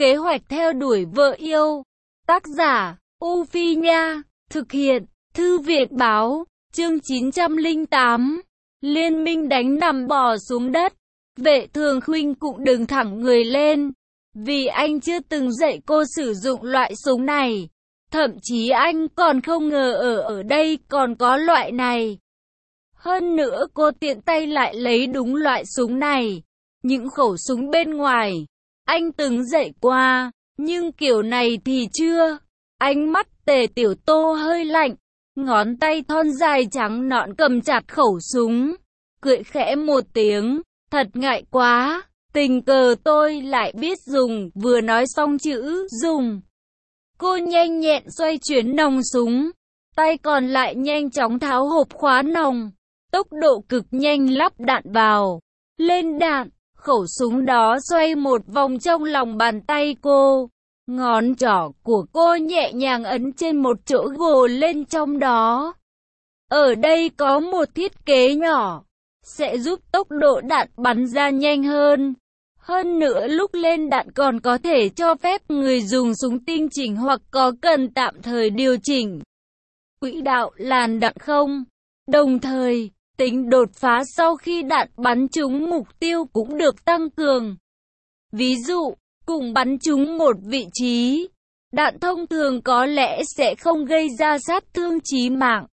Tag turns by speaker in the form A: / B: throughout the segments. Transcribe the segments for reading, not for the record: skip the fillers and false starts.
A: Kế hoạch theo đuổi vợ yêu. Tác giả, U Phi Nha. Thực hiện, Thư viện Báo. Chương 908. Liên minh đánh nằm bò xuống đất. Vệ Thường Khuynh cũng đứng thẳng người lên. Vì anh chưa từng dạy cô sử dụng loại súng này. Thậm chí anh còn không ngờ ở đây còn có loại này. Hơn nữa cô tiện tay lại lấy đúng loại súng này. Những khẩu súng bên ngoài, anh từng dạy qua, nhưng kiểu này thì chưa. Ánh mắt Tề Tiểu Tô hơi lạnh, ngón tay thon dài trắng nõn cầm chặt khẩu súng, cười khẽ một tiếng, thật ngại quá, tình cờ tôi lại biết dùng, vừa nói xong chữ dùng. Cô nhanh nhẹn xoay chuyển nòng súng, tay còn lại nhanh chóng tháo hộp khóa nòng, tốc độ cực nhanh lắp đạn vào, lên đạn. Khẩu súng đó xoay một vòng trong lòng bàn tay cô. Ngón trỏ của cô nhẹ nhàng ấn trên một chỗ gồ lên trong đó. Ở đây có một thiết kế nhỏ, sẽ giúp tốc độ đạn bắn ra nhanh hơn. Hơn nữa lúc lên đạn còn có thể cho phép người dùng súng tinh chỉnh hoặc có cần tạm thời điều chỉnh quỹ đạo làn đạn không. Đồng thời, tính đột phá sau khi đạn bắn trúng mục tiêu cũng được tăng cường. Ví dụ, cùng bắn trúng một vị trí, đạn thông thường có lẽ sẽ không gây ra sát thương chí mạng.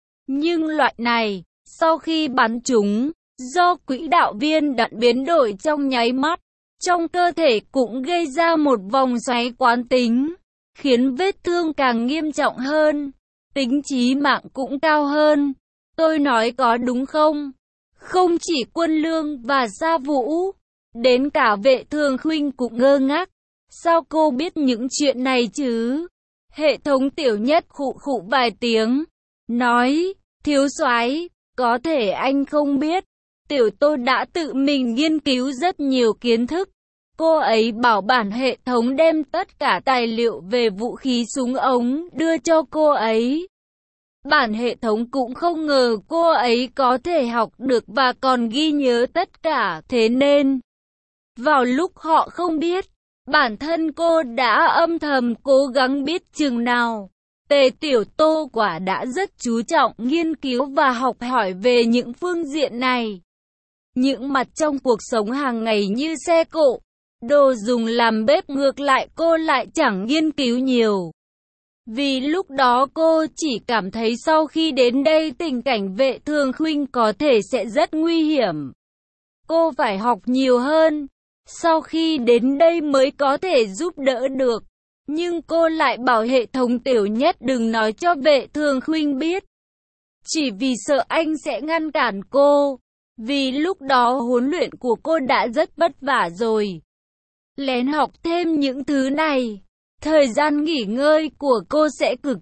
A: Nhưng loại này, sau khi bắn trúng, do quỹ đạo viên đạn biến đổi trong nháy mắt, trong cơ thể cũng gây ra một vòng xoáy quán tính, khiến vết thương càng nghiêm trọng hơn, tính chí mạng cũng cao hơn. Tôi nói có đúng không? Không chỉ Quân Lương và Gia Vũ, đến cả Vệ Thường Khuynh cũng ngơ ngác. Sao cô biết những chuyện này chứ? Hệ thống Tiểu Nhất khụ khụ vài tiếng, nói, thiếu soái, có thể anh không biết, Tiểu Tô đã tự mình nghiên cứu rất nhiều kiến thức. Cô ấy bảo bản hệ thống đem tất cả tài liệu về vũ khí súng ống đưa cho cô ấy. Bản hệ thống cũng không ngờ cô ấy có thể học được và còn ghi nhớ tất cả, thế nên vào lúc họ không biết, bản thân cô đã âm thầm cố gắng biết chừng nào. Tề Tiểu Tô quả đã rất chú trọng nghiên cứu và học hỏi về những phương diện này. Những mặt trong cuộc sống hàng ngày như xe cộ, đồ dùng làm bếp ngược lại cô lại chẳng nghiên cứu nhiều. Vì lúc đó cô chỉ cảm thấy sau khi đến đây tình cảnh Vệ Thường Khuynh có thể sẽ rất nguy hiểm. Cô phải học nhiều hơn, sau khi đến đây mới có thể giúp đỡ được. Nhưng cô lại bảo hệ thống Tiểu Nhất đừng nói cho Vệ Thường Khuynh biết. Chỉ vì sợ anh sẽ ngăn cản cô, vì lúc đó huấn luyện của cô đã rất vất vả rồi. Lén học thêm những thứ này, thời gian nghỉ ngơi của cô sẽ cực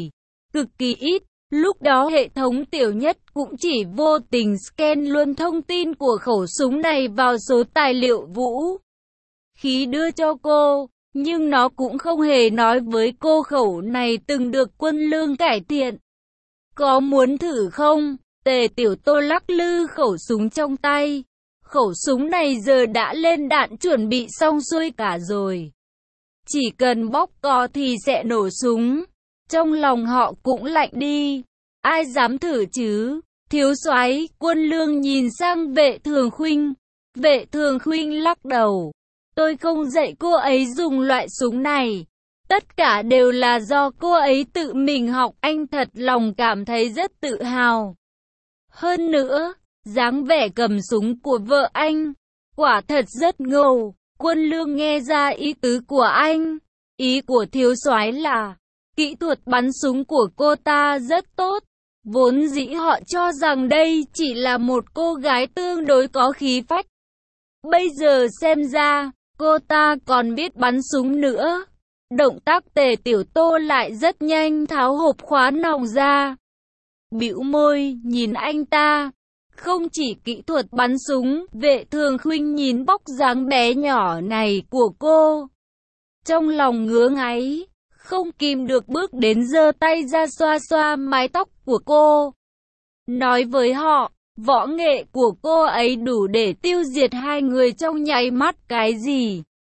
A: kỳ ít. Lúc đó hệ thống Tiểu Nhất cũng chỉ vô tình scan luôn thông tin của khẩu súng này vào số tài liệu vũ khí đưa cho cô. Nhưng nó cũng không hề nói với cô khẩu này từng được Quân Lương cải thiện. Có muốn thử không? Tề Tiểu Tô lắc lư khẩu súng trong tay. Khẩu súng này giờ đã lên đạn chuẩn bị xong xuôi cả rồi. Chỉ cần bóp cò thì sẽ nổ súng. Trong lòng họ cũng lạnh đi. Ai dám thử chứ? Thiếu soái, Quân Lương nhìn sang Vệ Thường Khuynh. Vệ Thường Khuynh lắc đầu. Tôi không dạy cô ấy dùng loại súng này. Tất cả đều là do cô ấy tự mình học. Anh thật lòng cảm thấy rất tự hào. Hơn nữa, dáng vẻ cầm súng của vợ anh, quả thật rất ngầu. Quân Lương nghe ra ý tứ của anh. Ý của thiếu soái là, kỹ thuật bắn súng của cô ta rất tốt. Vốn dĩ họ cho rằng đây chỉ là một cô gái tương đối có khí phách. Bây giờ xem ra, cô ta còn biết bắn súng nữa. Động tác Tề Tiểu Tô lại rất nhanh tháo hộp khóa nòng ra. Bĩu môi, nhìn anh ta. Không chỉ kỹ thuật bắn súng, Vệ Thường Khuynh nhìn vóc dáng bé nhỏ này của cô. Trong lòng ngứa ngáy, không kìm được bước đến giơ tay ra xoa xoa mái tóc của cô. Nói với họ, võ nghệ của cô ấy đủ để tiêu diệt hai người trong nháy mắt cái gì.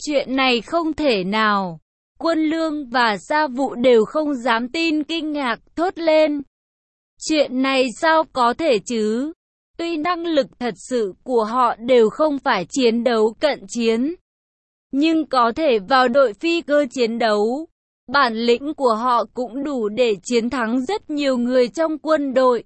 A: Chuyện này không thể nào. Quân Lương và Gia Vũ đều không dám tin, kinh ngạc thốt lên. Chuyện này sao có thể chứ? Tuy năng lực thật sự của họ đều không phải chiến đấu cận chiến, nhưng có thể vào đội phi cơ chiến đấu. Bản lĩnh của họ cũng đủ để chiến thắng rất nhiều người trong quân đội,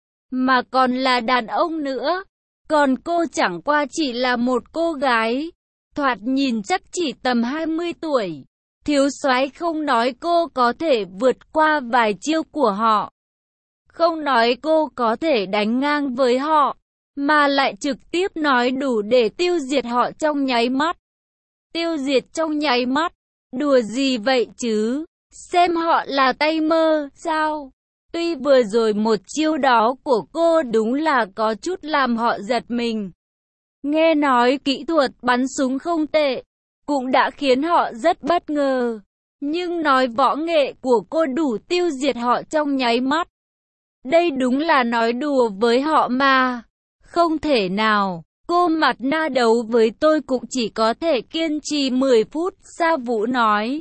A: mà còn là đàn ông nữa. Còn cô chẳng qua chỉ là một cô gái, thoạt nhìn chắc chỉ tầm 20 tuổi. Thiếu soái không nói cô có thể vượt qua vài chiêu của họ, không nói cô có thể đánh ngang với họ, mà lại trực tiếp nói đủ để tiêu diệt họ trong nháy mắt. Tiêu diệt trong nháy mắt? Đùa gì vậy chứ? Xem họ là tay mơ, sao? Tuy vừa rồi một chiêu đó của cô đúng là có chút làm họ giật mình. Nghe nói kỹ thuật bắn súng không tệ, cũng đã khiến họ rất bất ngờ. Nhưng nói võ nghệ của cô đủ tiêu diệt họ trong nháy mắt, đây đúng là nói đùa với họ mà. Không thể nào, cô Mặt Na đấu với tôi cũng chỉ có thể kiên trì 10 phút, Gia Vũ nói.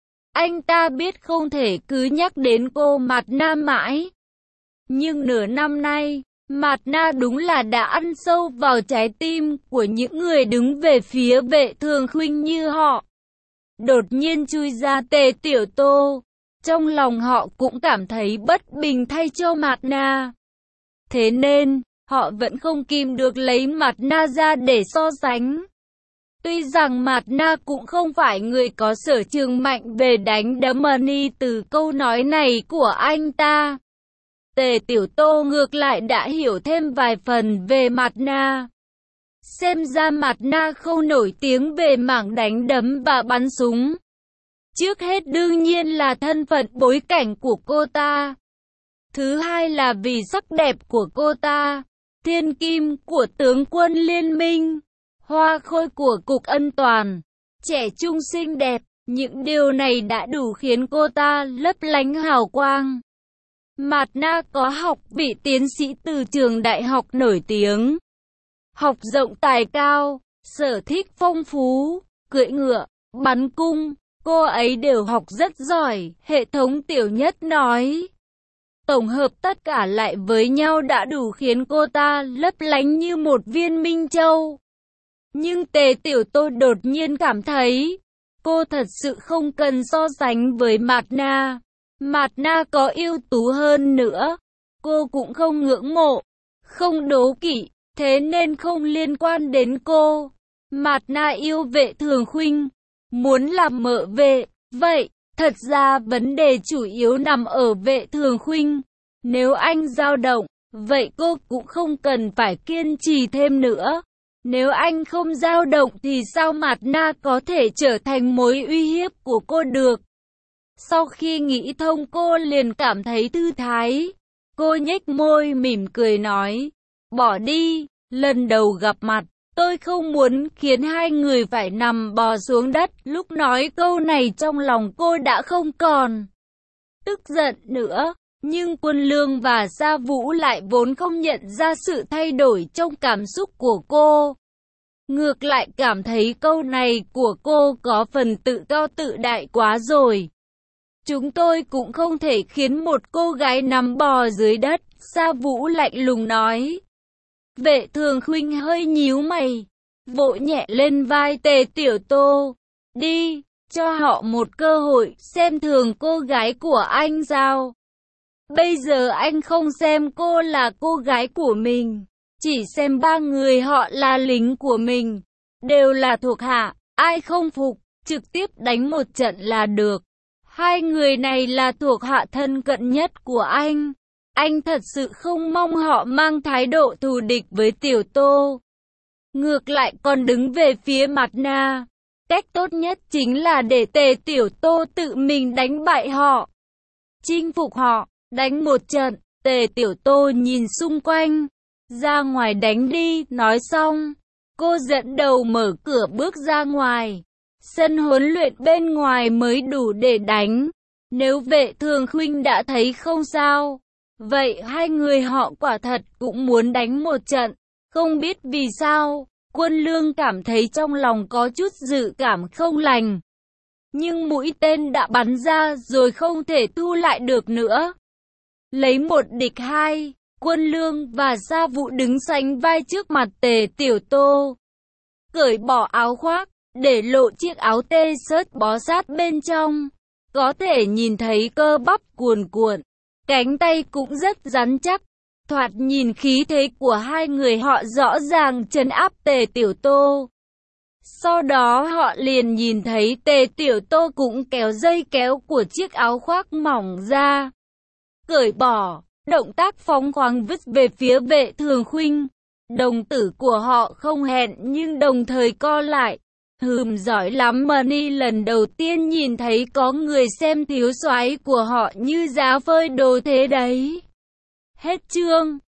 A: Anh ta biết không thể cứ nhắc đến cô Mặt Na mãi. Nhưng nửa năm nay, Mặt Na đúng là đã ăn sâu vào trái tim của những người đứng về phía Vệ Thường Khuynh như họ. Đột nhiên chui ra Tề Tiểu Tô, trong lòng họ cũng cảm thấy bất bình thay cho Mặt Na. Thế nên, họ vẫn không kìm được lấy Mặt Na ra để so sánh. Tuy rằng Mặt Na cũng không phải người có sở trường mạnh về đánh đấm, từ câu nói này của anh ta, Tề Tiểu Tô ngược lại đã hiểu thêm vài phần về Mặt Na. Xem ra Mặt Na không nổi tiếng về mảng đánh đấm và bắn súng. Trước hết đương nhiên là thân phận bối cảnh của cô ta. Thứ hai là vì sắc đẹp của cô ta. Thiên kim của tướng quân liên minh, hoa khôi của cục ân toàn, trẻ trung xinh đẹp. Những điều này đã đủ khiến cô ta lấp lánh hào quang. Mặt Na có học vị tiến sĩ từ trường đại học nổi tiếng, học rộng tài cao, sở thích phong phú, cưỡi ngựa, bắn cung, cô ấy đều học rất giỏi, hệ thống Tiểu Nhất nói. Tổng hợp tất cả lại với nhau đã đủ khiến cô ta lấp lánh như một viên minh châu. Nhưng Tề Tiểu Tô đột nhiên cảm thấy, cô thật sự không cần so sánh với Mặt Na. Mặt Na có ưu tú hơn nữa, cô cũng không ngưỡng mộ, không đố kỵ, thế nên không liên quan đến cô. Mặt Na yêu Vệ Thường Khuynh, muốn làm mợ vệ, vậy, thật ra vấn đề chủ yếu nằm ở Vệ Thường Khuynh. Nếu anh dao động, vậy cô cũng không cần phải kiên trì thêm nữa. Nếu anh không dao động thì sao Mặt Na có thể trở thành mối uy hiếp của cô được? Sau khi nghĩ thông cô liền cảm thấy thư thái. Cô nhếch môi mỉm cười nói, bỏ đi, lần đầu gặp mặt, tôi không muốn khiến hai người phải nằm bò xuống đất. Lúc nói câu này trong lòng cô đã không còn tức giận nữa. Nhưng Quân Lương và Gia Vũ lại vốn không nhận ra sự thay đổi trong cảm xúc của cô. Ngược lại cảm thấy câu này của cô có phần tự cao tự đại quá rồi. Chúng tôi cũng không thể khiến một cô gái nằm bò dưới đất, Gia Vũ lạnh lùng nói. Vệ Thường Khuynh hơi nhíu mày, vỗ nhẹ lên vai Tề Tiểu Tô. Đi, cho họ một cơ hội, xem thường cô gái của anh sao? Bây giờ anh không xem cô là cô gái của mình, chỉ xem ba người họ là lính của mình, đều là thuộc hạ, ai không phục, trực tiếp đánh một trận là được. Hai người này là thuộc hạ thân cận nhất của anh. Anh thật sự không mong họ mang thái độ thù địch với Tiểu Tô. Ngược lại còn đứng về phía Mặt Na. Cách tốt nhất chính là để Tề Tiểu Tô tự mình đánh bại họ, chinh phục họ, đánh một trận. Tề Tiểu Tô nhìn xung quanh, ra ngoài đánh đi, nói xong, cô dẫn đầu mở cửa bước ra ngoài. Sân huấn luyện bên ngoài mới đủ để đánh. Nếu Vệ Thường Khuynh đã thấy không sao, vậy hai người họ quả thật cũng muốn đánh một trận. Không biết vì sao, Quân Lương cảm thấy trong lòng có chút dự cảm không lành. Nhưng mũi tên đã bắn ra rồi không thể thu lại được nữa. Lấy một địch hai, Quân Lương và Sa Vũ đứng sánh vai trước mặt Tề Tiểu Tô. Cởi bỏ áo khoác, để lộ chiếc áo tê xớt bó sát bên trong. Có thể nhìn thấy cơ bắp cuồn cuộn, cánh tay cũng rất rắn chắc. Thoạt nhìn khí thế của hai người họ rõ ràng trấn áp Tề Tiểu Tô. Sau đó họ liền nhìn thấy Tề Tiểu Tô cũng kéo dây kéo của chiếc áo khoác mỏng ra. Cởi bỏ, động tác phóng khoáng vứt về phía Vệ Thường Khuynh. Đồng tử của họ không hẹn nhưng đồng thời co lại. Giỏi lắm Money, lần đầu tiên nhìn thấy có người xem thiếu soái của họ như giá phơi đồ thế đấy. Hết chương.